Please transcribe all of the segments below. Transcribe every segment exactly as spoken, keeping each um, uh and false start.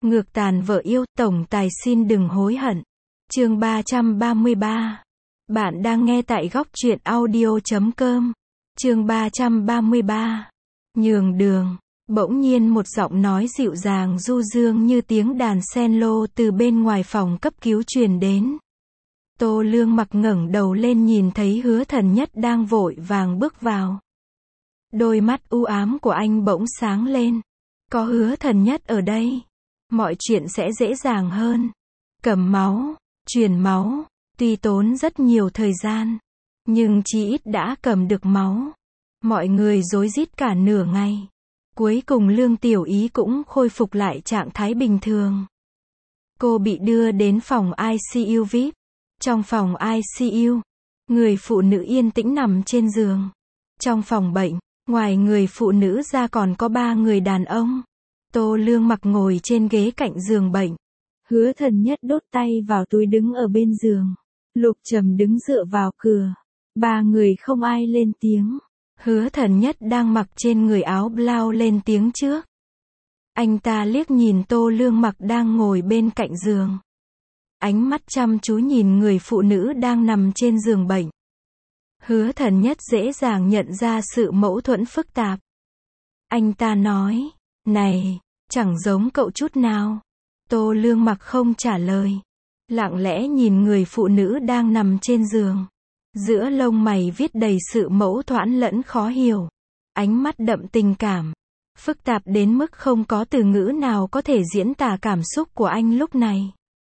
Ngược tàn vợ yêu, tổng tài xin đừng hối hận. Chương ba trăm ba mươi ba. Bạn đang nghe tại góc truyện audio chấm com. Chương ba trăm ba mươi ba. Nhường đường. Bỗng nhiên một giọng nói dịu dàng du dương như tiếng đàn cello từ bên ngoài phòng cấp cứu truyền đến. Tô Lương Mặc ngẩng đầu lên nhìn thấy Hứa Thần Nhất đang vội vàng bước vào. Đôi mắt u ám của anh bỗng sáng lên. Có Hứa Thần Nhất ở đây, mọi chuyện sẽ dễ dàng hơn. Cầm máu, truyền máu, tuy tốn rất nhiều thời gian, nhưng chí ít đã cầm được máu. Mọi người rối rít cả nửa ngày. Cuối cùng Lương Tiểu Ý cũng khôi phục lại trạng thái bình thường. Cô bị đưa đến phòng i xê u vi ai pi. Trong phòng i xê u, người phụ nữ yên tĩnh nằm trên giường. Trong phòng bệnh, ngoài người phụ nữ ra còn có ba người đàn ông. Tô Lương Mặc ngồi trên ghế cạnh giường bệnh. Hứa Thần Nhất đốt tay vào túi đứng ở bên giường. Lục Trầm đứng dựa vào cửa. Ba người không ai lên tiếng. Hứa Thần Nhất đang mặc trên người áo blau lên tiếng trước. Anh ta liếc nhìn Tô Lương Mặc đang ngồi bên cạnh giường. Ánh mắt chăm chú nhìn người phụ nữ đang nằm trên giường bệnh. Hứa Thần Nhất dễ dàng nhận ra sự mâu thuẫn phức tạp. Anh ta nói, này, chẳng giống cậu chút nào. Tô Lương Mặc không trả lời. Lặng lẽ nhìn người phụ nữ đang nằm trên giường. Giữa lông mày viết đầy sự mâu thuẫn lẫn khó hiểu. Ánh mắt đậm tình cảm. Phức tạp đến mức không có từ ngữ nào có thể diễn tả cảm xúc của anh lúc này.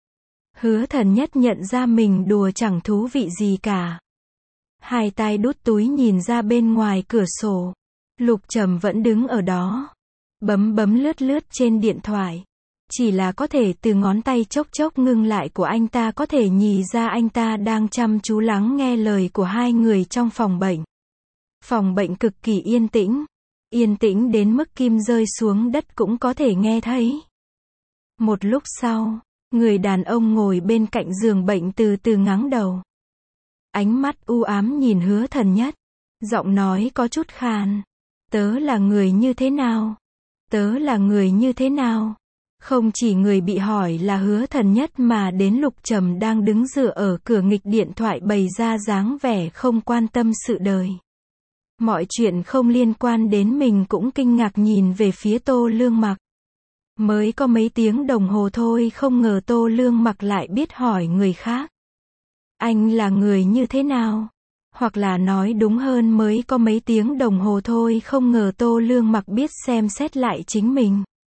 Hứa Thần Nhất nhận ra mình đùa chẳng thú vị gì cả. Hai tay đút túi nhìn ra bên ngoài cửa sổ. Lục Trầm vẫn đứng ở đó. Bấm bấm lướt lướt trên điện thoại. Chỉ là có thể từ ngón tay chốc chốc ngưng lại của anh ta có thể nhìn ra anh ta đang chăm chú lắng nghe lời của hai người trong phòng bệnh. Phòng bệnh cực kỳ yên tĩnh. Yên tĩnh đến mức kim rơi xuống đất cũng có thể nghe thấy. Một lúc sau, người đàn ông ngồi bên cạnh giường bệnh từ từ ngẩng đầu. Ánh mắt u ám nhìn Hứa Thần Nhất. Giọng nói có chút khàn. Tớ là người như thế nào? Tớ là người như thế nào? Không chỉ người bị hỏi là Hứa Thần Nhất mà đến Lục Trầm đang đứng dựa ở cửa nghịch điện thoại bày ra dáng vẻ không quan tâm sự đời. Mọi chuyện không liên quan đến mình cũng kinh ngạc nhìn về phía Tô Lương Mặc. Mới có mấy tiếng đồng hồ thôi không ngờ Tô Lương Mặc lại biết hỏi người khác. Anh là người như thế nào? Hoặc là nói đúng hơn mới có mấy tiếng đồng hồ thôi không ngờ Tô Lương Mặc biết xem xét lại chính mình.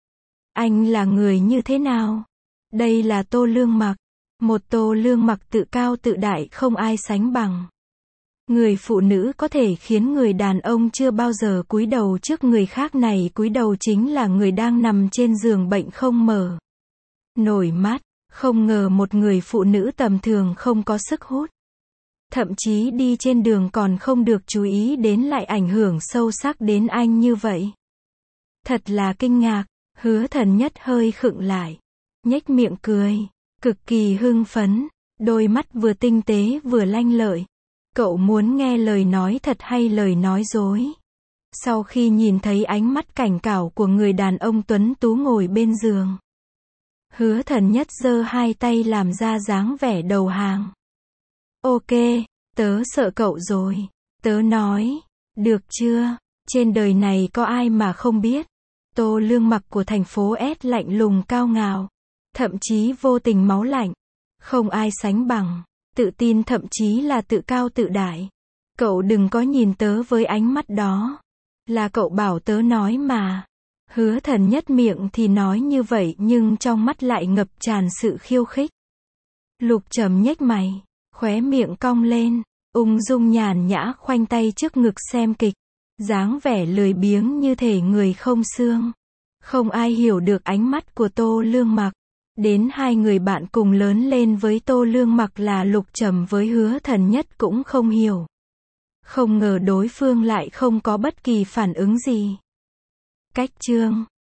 Anh là người như thế nào? Đây là Tô Lương Mặc. Một Tô Lương Mặc tự cao tự đại không ai sánh bằng. Người phụ nữ có thể khiến người đàn ông chưa bao giờ cúi đầu trước người khác này cúi đầu chính là người đang nằm trên giường bệnh không mở nổi mắt. Không ngờ một người phụ nữ tầm thường không có sức hút. Thậm chí đi trên đường còn không được chú ý đến lại ảnh hưởng sâu sắc đến anh như vậy. Thật là kinh ngạc. Hứa Thần Nhất hơi khựng lại. Nhếch miệng cười. Cực kỳ hưng phấn. Đôi mắt vừa tinh tế vừa lanh lợi. Cậu muốn nghe lời nói thật hay lời nói dối? Sau khi nhìn thấy ánh mắt cảnh cáo của người đàn ông tuấn tú ngồi bên giường. Hứa Thần Nhất giơ hai tay làm ra dáng vẻ đầu hàng. Ok, tớ sợ cậu rồi. Tớ nói, được chưa? Trên đời này có ai mà không biết. Tô Lương Mặc của thành phố S lạnh lùng cao ngạo. Thậm chí vô tình máu lạnh. Không ai sánh bằng. Tự tin thậm chí là tự cao tự đại. Cậu đừng có nhìn tớ với ánh mắt đó. Là cậu bảo tớ nói mà. Hứa Thần Nhất miệng thì nói như vậy nhưng trong mắt lại ngập tràn sự khiêu khích. Lục Trầm nhếch mày, khóe miệng cong lên, ung dung nhàn nhã khoanh tay trước ngực xem kịch. Dáng vẻ lười biếng như thể người không xương. Không ai hiểu được ánh mắt của Tô Lương Mặc. Đến hai người bạn cùng lớn lên với Tô Lương Mặc là Lục Trầm với Hứa Thần Nhất cũng không hiểu. Không ngờ đối phương lại không có bất kỳ phản ứng gì. Cách chương